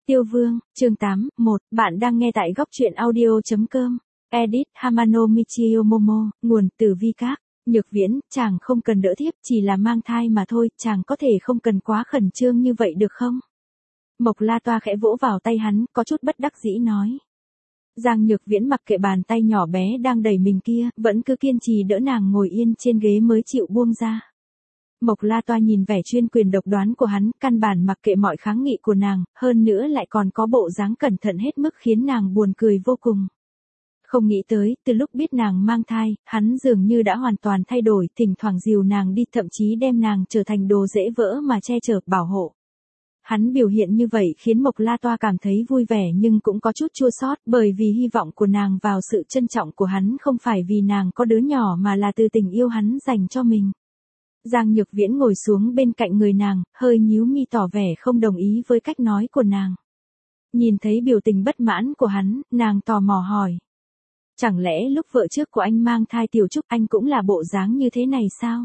Tiêu Vương, chương 8, 1, bạn đang nghe tại góc truyện audio.com. Edit Hamano Michio Momo, nguồn từ Vi Các. Nhược Viễn, chàng không cần đỡ thiếp, chỉ là mang thai mà thôi, chàng có thể không cần quá khẩn trương như vậy được không? Mộc La Toa khẽ vỗ vào tay hắn, có chút bất đắc dĩ nói. Giang Nhược Viễn mặc kệ bàn tay nhỏ bé đang đẩy mình kia, vẫn cứ kiên trì đỡ nàng ngồi yên trên ghế mới chịu buông ra. Mộc La Toa nhìn vẻ chuyên quyền độc đoán của hắn, căn bản mặc kệ mọi kháng nghị của nàng, hơn nữa lại còn có bộ dáng cẩn thận hết mức khiến nàng buồn cười vô cùng. Không nghĩ tới, từ lúc biết nàng mang thai, hắn dường như đã hoàn toàn thay đổi, thỉnh thoảng dìu nàng đi, thậm chí đem nàng trở thành đồ dễ vỡ mà che chở, bảo hộ. Hắn biểu hiện như vậy khiến Mộc La Toa cảm thấy vui vẻ nhưng cũng có chút chua xót, bởi vì hy vọng của nàng vào sự trân trọng của hắn không phải vì nàng có đứa nhỏ mà là từ tình yêu hắn dành cho mình. Giang Nhược Viễn ngồi xuống bên cạnh người nàng, hơi nhíu mi tỏ vẻ không đồng ý với cách nói của nàng. Nhìn thấy biểu tình bất mãn của hắn, nàng tò mò hỏi. Chẳng lẽ lúc vợ trước của anh mang thai Tiểu Trúc anh cũng là bộ dáng như thế này sao?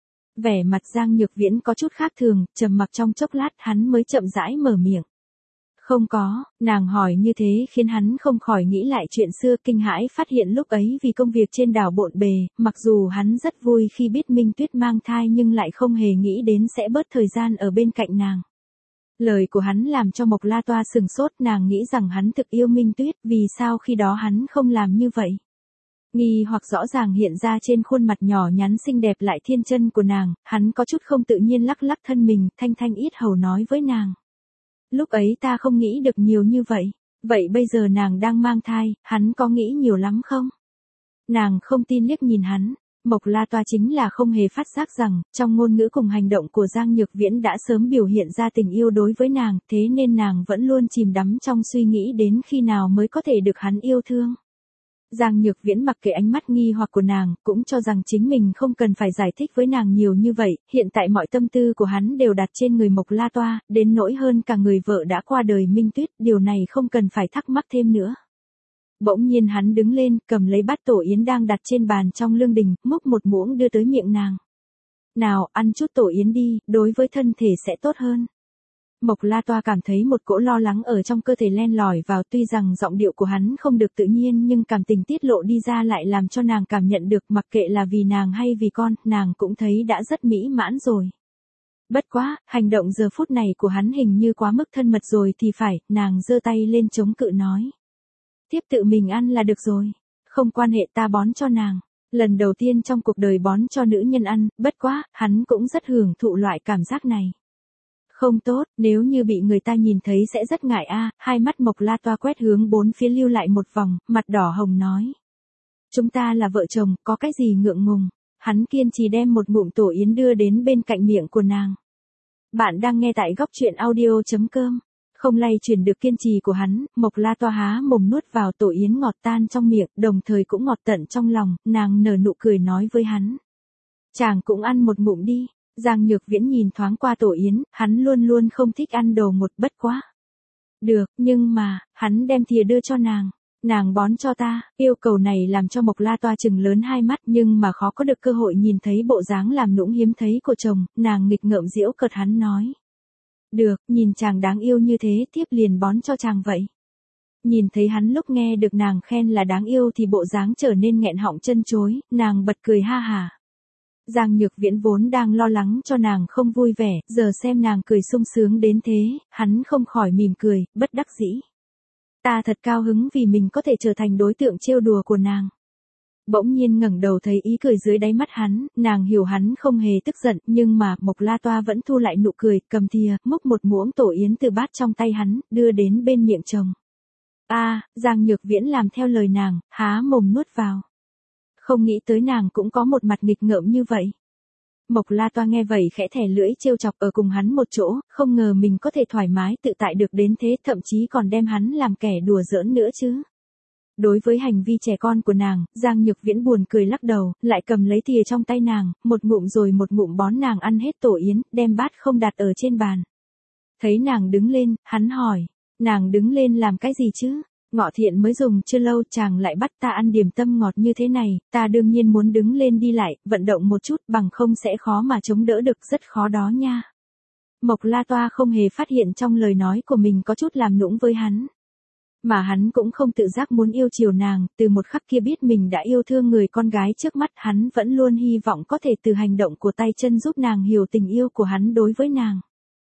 Vẻ mặt Giang Nhược Viễn có chút khác thường, trầm mặc trong chốc lát hắn mới chậm rãi mở miệng. Không có, nàng hỏi như thế khiến hắn không khỏi nghĩ lại chuyện xưa, kinh hãi phát hiện lúc ấy vì công việc trên đảo bộn bề, mặc dù hắn rất vui khi biết Minh Tuyết mang thai nhưng lại không hề nghĩ đến sẽ bớt thời gian ở bên cạnh nàng. Lời của hắn làm cho Mộc La Toa sừng sốt, nàng nghĩ rằng hắn thực yêu Minh Tuyết, vì sao khi đó hắn không làm như vậy? Nghi hoặc rõ ràng hiện ra trên khuôn mặt nhỏ nhắn xinh đẹp lại thiên chân của nàng, hắn có chút không tự nhiên lắc lắc thân mình, thanh thanh yết hầu nói với nàng. Lúc ấy ta không nghĩ được nhiều như vậy. Vậy bây giờ nàng đang mang thai, hắn có nghĩ nhiều lắm không? Nàng không tin liếc nhìn hắn. Mộc La Toa chính là không hề phát giác rằng, trong ngôn ngữ cùng hành động của Giang Nhược Viễn đã sớm biểu hiện ra tình yêu đối với nàng, thế nên nàng vẫn luôn chìm đắm trong suy nghĩ đến khi nào mới có thể được hắn yêu thương. Giang Nhược Viễn mặc kệ ánh mắt nghi hoặc của nàng, cũng cho rằng chính mình không cần phải giải thích với nàng nhiều như vậy, hiện tại mọi tâm tư của hắn đều đặt trên người Mộc La Toa, đến nỗi hơn cả người vợ đã qua đời Minh Tuyết, điều này không cần phải thắc mắc thêm nữa. Bỗng nhiên hắn đứng lên, cầm lấy bát tổ yến đang đặt trên bàn trong lương đình, múc một muỗng đưa tới miệng nàng. Nào, ăn chút tổ yến đi, đối với thân thể sẽ tốt hơn. Mộc La Toa cảm thấy một cỗ lo lắng ở trong cơ thể len lỏi vào, tuy rằng giọng điệu của hắn không được tự nhiên nhưng cảm tình tiết lộ đi ra lại làm cho nàng cảm nhận được, mặc kệ là vì nàng hay vì con, nàng cũng thấy đã rất mỹ mãn rồi. Bất quá, hành động giờ phút này của hắn hình như quá mức thân mật rồi thì phải, nàng giơ tay lên chống cự nói. Tiếp tự mình ăn là được rồi, không quan hệ, ta bón cho nàng. Lần đầu tiên trong cuộc đời bón cho nữ nhân ăn, bất quá, hắn cũng rất hưởng thụ loại cảm giác này. Không tốt, nếu như bị người ta nhìn thấy sẽ rất ngại a. Hai mắt Mộc La Toa quét hướng bốn phía lưu lại một vòng, mặt đỏ hồng nói. Chúng ta là vợ chồng, có cái gì ngượng ngùng. Hắn kiên trì đem một ngụm tổ yến đưa đến bên cạnh miệng của nàng. Bạn đang nghe tại góc truyện audio.com. Không lay chuyển được kiên trì của hắn, Mộc La Toa há mồm nuốt vào tổ yến ngọt tan trong miệng, đồng thời cũng ngọt tận trong lòng, nàng nở nụ cười nói với hắn. Chàng cũng ăn một ngụm đi. Giang Nhược Viễn nhìn thoáng qua tổ yến, hắn luôn luôn không thích ăn đồ ngọt, bất quá. Được, nhưng mà, hắn đem thìa đưa cho nàng. Nàng bón cho ta, yêu cầu này làm cho Mộc La Toa trừng lớn hai mắt nhưng mà khó có được cơ hội nhìn thấy bộ dáng làm nũng hiếm thấy của chồng, nàng nghịch ngợm giễu cợt hắn nói. Được, nhìn chàng đáng yêu như thế, tiếp liền bón cho chàng vậy. Nhìn thấy hắn lúc nghe được nàng khen là đáng yêu thì bộ dáng trở nên nghẹn họng chân chối, nàng bật cười ha hả. Giang Nhược Viễn vốn đang lo lắng cho nàng không vui vẻ, giờ xem nàng cười sung sướng đến thế, hắn không khỏi mỉm cười, bất đắc dĩ. Ta thật cao hứng vì mình có thể trở thành đối tượng trêu đùa của nàng. Bỗng nhiên ngẩng đầu thấy ý cười dưới đáy mắt hắn, nàng hiểu hắn không hề tức giận, nhưng mà Mộc La Toa vẫn thu lại nụ cười, cầm thìa, múc một muỗng tổ yến từ bát trong tay hắn, đưa đến bên miệng chồng. Giang Nhược Viễn làm theo lời nàng, há mồm nuốt vào. Không nghĩ tới nàng cũng có một mặt nghịch ngợm như vậy. Mộc La Toa nghe vậy khẽ thè lưỡi trêu chọc ở cùng hắn một chỗ, không ngờ mình có thể thoải mái tự tại được đến thế, thậm chí còn đem hắn làm kẻ đùa giỡn nữa chứ. Đối với hành vi trẻ con của nàng, Giang Nhược Viễn buồn cười lắc đầu, lại cầm lấy thìa trong tay nàng, một ngụm rồi một ngụm bón nàng ăn hết tổ yến, đem bát không đặt ở trên bàn. Thấy nàng đứng lên, hắn hỏi, nàng đứng lên làm cái gì chứ? Ngọ Thiện mới dùng chưa lâu chàng lại bắt ta ăn điểm tâm ngọt như thế này, ta đương nhiên muốn đứng lên đi lại, vận động một chút, bằng không sẽ khó mà chống đỡ được, rất khó đó nha. Mộc La Toa không hề phát hiện trong lời nói của mình có chút làm nũng với hắn. Mà hắn cũng không tự giác muốn yêu chiều nàng, từ một khắc kia biết mình đã yêu thương người con gái trước mắt, hắn vẫn luôn hy vọng có thể từ hành động của tay chân giúp nàng hiểu tình yêu của hắn đối với nàng.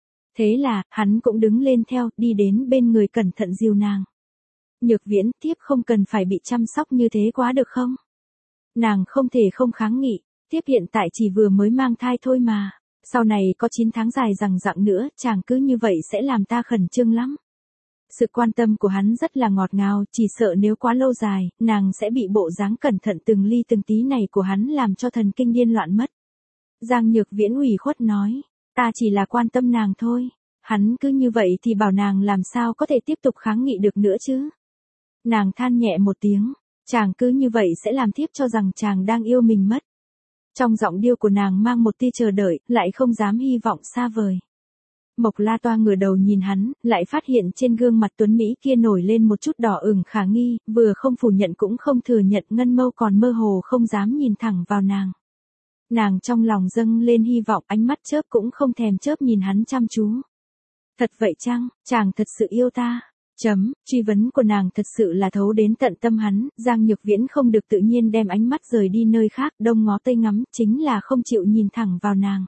Thế là, hắn cũng đứng lên theo, đi đến bên người cẩn thận dìu nàng. Nhược Viễn, thiếp không cần phải bị chăm sóc như thế quá được không? Nàng không thể không kháng nghị, thiếp hiện tại chỉ vừa mới mang thai thôi mà. Sau này có 9 tháng dài dằng dặc nữa, chàng cứ như vậy sẽ làm ta khẩn trương lắm. Sự quan tâm của hắn rất là ngọt ngào, chỉ sợ nếu quá lâu dài, nàng sẽ bị bộ dáng cẩn thận từng ly từng tí này của hắn làm cho thần kinh điên loạn mất. Giang Nhược Viễn ủy khuất nói, ta chỉ là quan tâm nàng thôi. Hắn cứ như vậy thì bảo nàng làm sao có thể tiếp tục kháng nghị được nữa chứ. Nàng than nhẹ một tiếng, chàng cứ như vậy sẽ làm thiếp cho rằng chàng đang yêu mình mất. Trong giọng điệu của nàng mang một tia chờ đợi, lại không dám hy vọng xa vời. Mộc La Toa ngửa đầu nhìn hắn, lại phát hiện trên gương mặt tuấn Mỹ kia nổi lên một chút đỏ ửng khả nghi, vừa không phủ nhận cũng không thừa nhận, ngân mâu còn mơ hồ không dám nhìn thẳng vào nàng. Nàng trong lòng dâng lên hy vọng, ánh mắt chớp cũng không thèm chớp nhìn hắn chăm chú. Thật vậy chăng, chàng thật sự yêu ta? Truy vấn của nàng thật sự là thấu đến tận tâm hắn, Giang Nhược Viễn không được tự nhiên đem ánh mắt rời đi nơi khác, đông ngó tây ngắm, chính là không chịu nhìn thẳng vào nàng.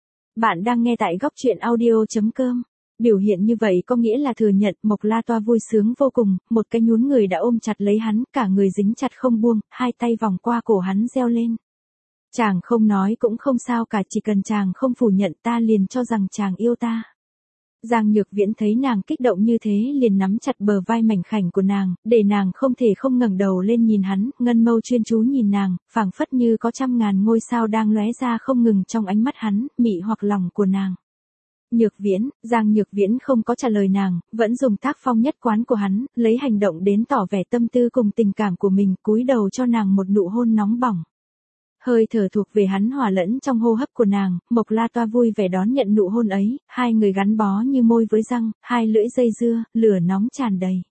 Bạn đang nghe tại góc truyện audio.com. Biểu hiện như vậy có nghĩa là thừa nhận. Mộc La Toa vui sướng vô cùng, một cái nhún người đã ôm chặt lấy hắn, cả người dính chặt không buông, hai tay vòng qua cổ hắn reo lên. Chàng không nói cũng không sao cả, chỉ cần chàng không phủ nhận ta liền cho rằng chàng yêu ta. Giang Nhược Viễn thấy nàng kích động như thế liền nắm chặt bờ vai mảnh khảnh của nàng, để nàng không thể không ngẩng đầu lên nhìn hắn, ngân mâu chuyên chú nhìn nàng, phảng phất như có 100.000 ngôi sao đang lóe ra không ngừng trong ánh mắt hắn, mị hoặc lòng của nàng. Nhược Viễn, Giang Nhược Viễn không có trả lời nàng, vẫn dùng tác phong nhất quán của hắn, lấy hành động đến tỏ vẻ tâm tư cùng tình cảm của mình, cúi đầu cho nàng một nụ hôn nóng bỏng. Hơi thở thuộc về hắn hòa lẫn trong hô hấp của nàng, Mộc La Toa vui vẻ đón nhận nụ hôn ấy, hai người gắn bó như môi với răng, hai lưỡi dây dưa, lửa nóng tràn đầy.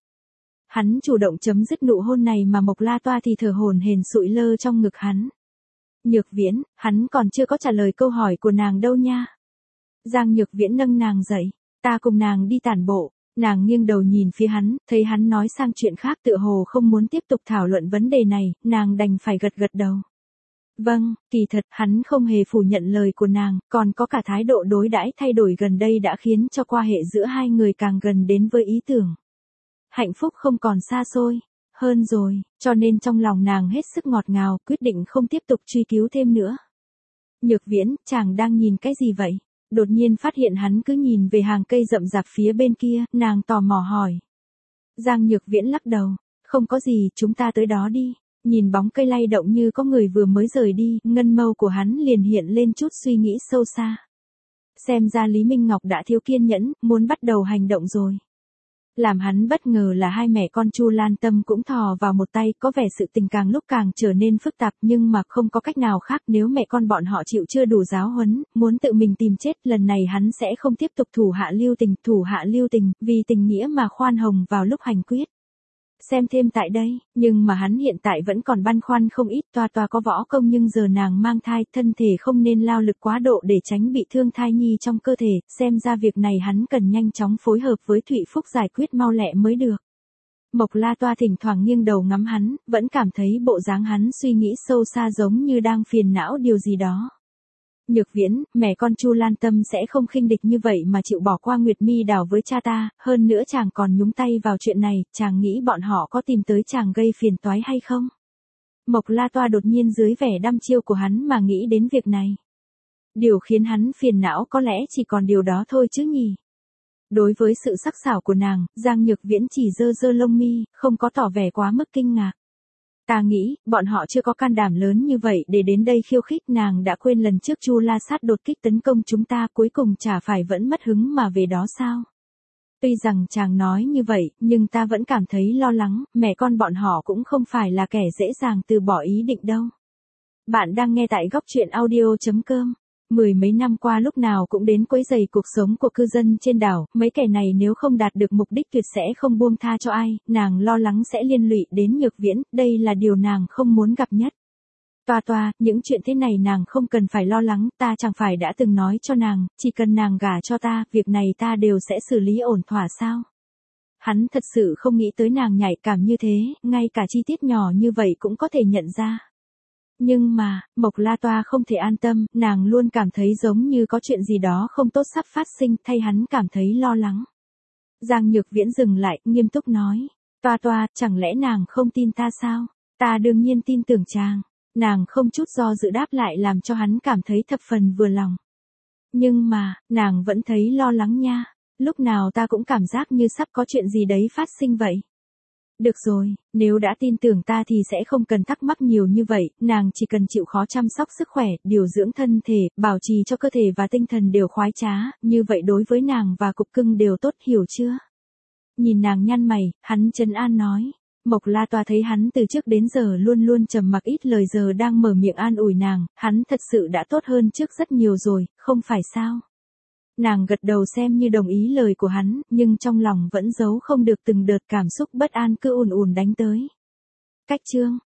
Hắn chủ động chấm dứt nụ hôn này mà Mộc La Toa thì thở hổn hển sụi lơ trong ngực hắn. Nhược Viễn, hắn còn chưa có trả lời câu hỏi của nàng đâu nha. Giang Nhược Viễn nâng nàng dậy, ta cùng nàng đi tản bộ. Nàng nghiêng đầu nhìn phía hắn, thấy hắn nói sang chuyện khác tựa hồ không muốn tiếp tục thảo luận vấn đề này, nàng đành phải gật gật đầu. Vâng, kỳ thật, hắn không hề phủ nhận lời của nàng, còn có cả thái độ đối đãi thay đổi gần đây đã khiến cho quan hệ giữa hai người càng gần đến với ý tưởng. Hạnh phúc không còn xa xôi, hơn rồi, cho nên trong lòng nàng hết sức ngọt ngào, quyết định không tiếp tục truy cứu thêm nữa. Nhược Viễn, chàng đang nhìn cái gì vậy? Đột nhiên phát hiện hắn cứ nhìn về hàng cây rậm rạp phía bên kia, nàng tò mò hỏi. Giang Nhược Viễn lắc đầu, không có gì, chúng ta tới đó đi. Nhìn bóng cây lay động như có người vừa mới rời đi, ngân mâu của hắn liền hiện lên chút suy nghĩ sâu xa. Xem ra Lý Minh Ngọc đã thiếu kiên nhẫn, muốn bắt đầu hành động rồi. Làm hắn bất ngờ là hai mẹ con Chu Lan Tâm cũng thò vào một tay, có vẻ sự tình càng lúc càng trở nên phức tạp, nhưng mà không có cách nào khác, nếu mẹ con bọn họ chịu chưa đủ giáo huấn, muốn tự mình tìm chết, lần này hắn sẽ không tiếp tục thủ hạ lưu tình, vì tình nghĩa mà khoan hồng vào lúc hành quyết. Xem thêm tại đây, nhưng mà hắn hiện tại vẫn còn băn khoăn không ít, Toa Toa có võ công nhưng giờ nàng mang thai, thân thể không nên lao lực quá độ để tránh bị thương thai nhi trong cơ thể, xem ra việc này hắn cần nhanh chóng phối hợp với Thụy Phúc giải quyết mau lẹ mới được. Mộc La Toa thỉnh thoảng nghiêng đầu ngắm hắn, vẫn cảm thấy bộ dáng hắn suy nghĩ sâu xa giống như đang phiền não điều gì đó. Nhược Viễn, mẹ con Chu Lan Tâm sẽ không khinh địch như vậy mà chịu bỏ qua Nguyệt Mi đảo với cha ta, hơn nữa chàng còn nhúng tay vào chuyện này, chàng nghĩ bọn họ có tìm tới chàng gây phiền toái hay không? Mộc La Toa đột nhiên dưới vẻ đăm chiêu của hắn mà nghĩ đến việc này. Điều khiến hắn phiền não có lẽ chỉ còn điều đó thôi chứ nhỉ? Đối với sự sắc sảo của nàng, Giang Nhược Viễn chỉ giơ giơ lông mi, không có tỏ vẻ quá mức kinh ngạc. Ta nghĩ, bọn họ chưa có can đảm lớn như vậy để đến đây khiêu khích, nàng đã quên lần trước Chu La Sát đột kích tấn công chúng ta cuối cùng chả phải vẫn mất hứng mà về đó sao? Tuy rằng chàng nói như vậy, nhưng ta vẫn cảm thấy lo lắng, mẹ con bọn họ cũng không phải là kẻ dễ dàng từ bỏ ý định đâu. Bạn đang nghe tại góc truyện audio.com. Mười mấy năm qua lúc nào cũng đến quấy rầy cuộc sống của cư dân trên đảo, mấy kẻ này nếu không đạt được mục đích tuyệt sẽ không buông tha cho ai, nàng lo lắng sẽ liên lụy đến Nhược Viễn, đây là điều nàng không muốn gặp nhất. Toa, những chuyện thế này nàng không cần phải lo lắng, ta chẳng phải đã từng nói cho nàng, chỉ cần nàng gả cho ta, việc này ta đều sẽ xử lý ổn thỏa sao. Hắn thật sự không nghĩ tới nàng nhạy cảm như thế, ngay cả chi tiết nhỏ như vậy cũng có thể nhận ra. Nhưng mà, Mộc La Toa không thể an tâm, nàng luôn cảm thấy giống như có chuyện gì đó không tốt sắp phát sinh, thay hắn cảm thấy lo lắng. Giang Nhược Viễn dừng lại, nghiêm túc nói. Toa, chẳng lẽ nàng không tin ta sao? Ta đương nhiên tin tưởng chàng. Nàng không chút do dự đáp lại làm cho hắn cảm thấy thập phần vừa lòng. Nhưng mà, nàng vẫn thấy lo lắng nha. Lúc nào ta cũng cảm giác như sắp có chuyện gì đấy phát sinh vậy. Được rồi, nếu đã tin tưởng ta thì sẽ không cần thắc mắc nhiều như vậy, nàng chỉ cần chịu khó chăm sóc sức khỏe, điều dưỡng thân thể, bảo trì cho cơ thể và tinh thần đều khoái trá, như vậy đối với nàng và cục cưng đều tốt, hiểu chưa? Nhìn nàng nhăn mày, hắn trấn an nói. Mộc La Toa thấy hắn từ trước đến giờ luôn luôn trầm mặc ít lời, giờ đang mở miệng an ủi nàng, hắn thật sự đã tốt hơn trước rất nhiều rồi, không phải sao? Nàng gật đầu xem như đồng ý lời của hắn, nhưng trong lòng vẫn giấu không được từng đợt cảm xúc bất an cứ ùn ùn đánh tới. Cách chương